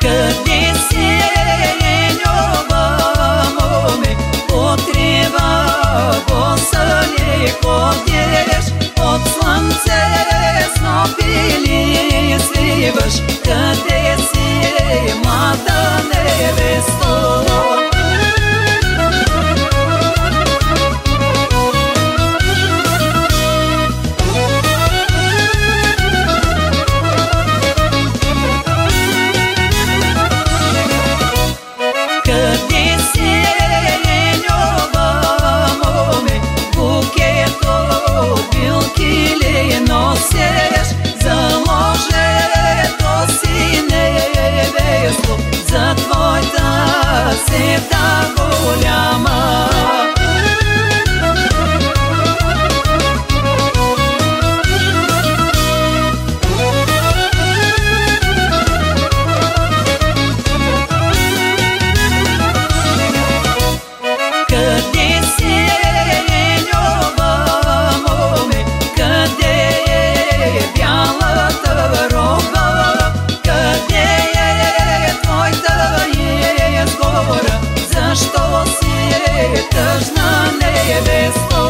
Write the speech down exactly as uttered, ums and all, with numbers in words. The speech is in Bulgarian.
Къде си, любов моме, отрева босани ходиш, от слънце снопи ли свиваш? Къде си, млада невесто? Къде си, любов моме, букето билки ли носиш? Заложето си невесто за твоята света голяма. Къде си, любов моме, къде е бялата роба? Къде е твоята изгора? Защо си тъжна невесто?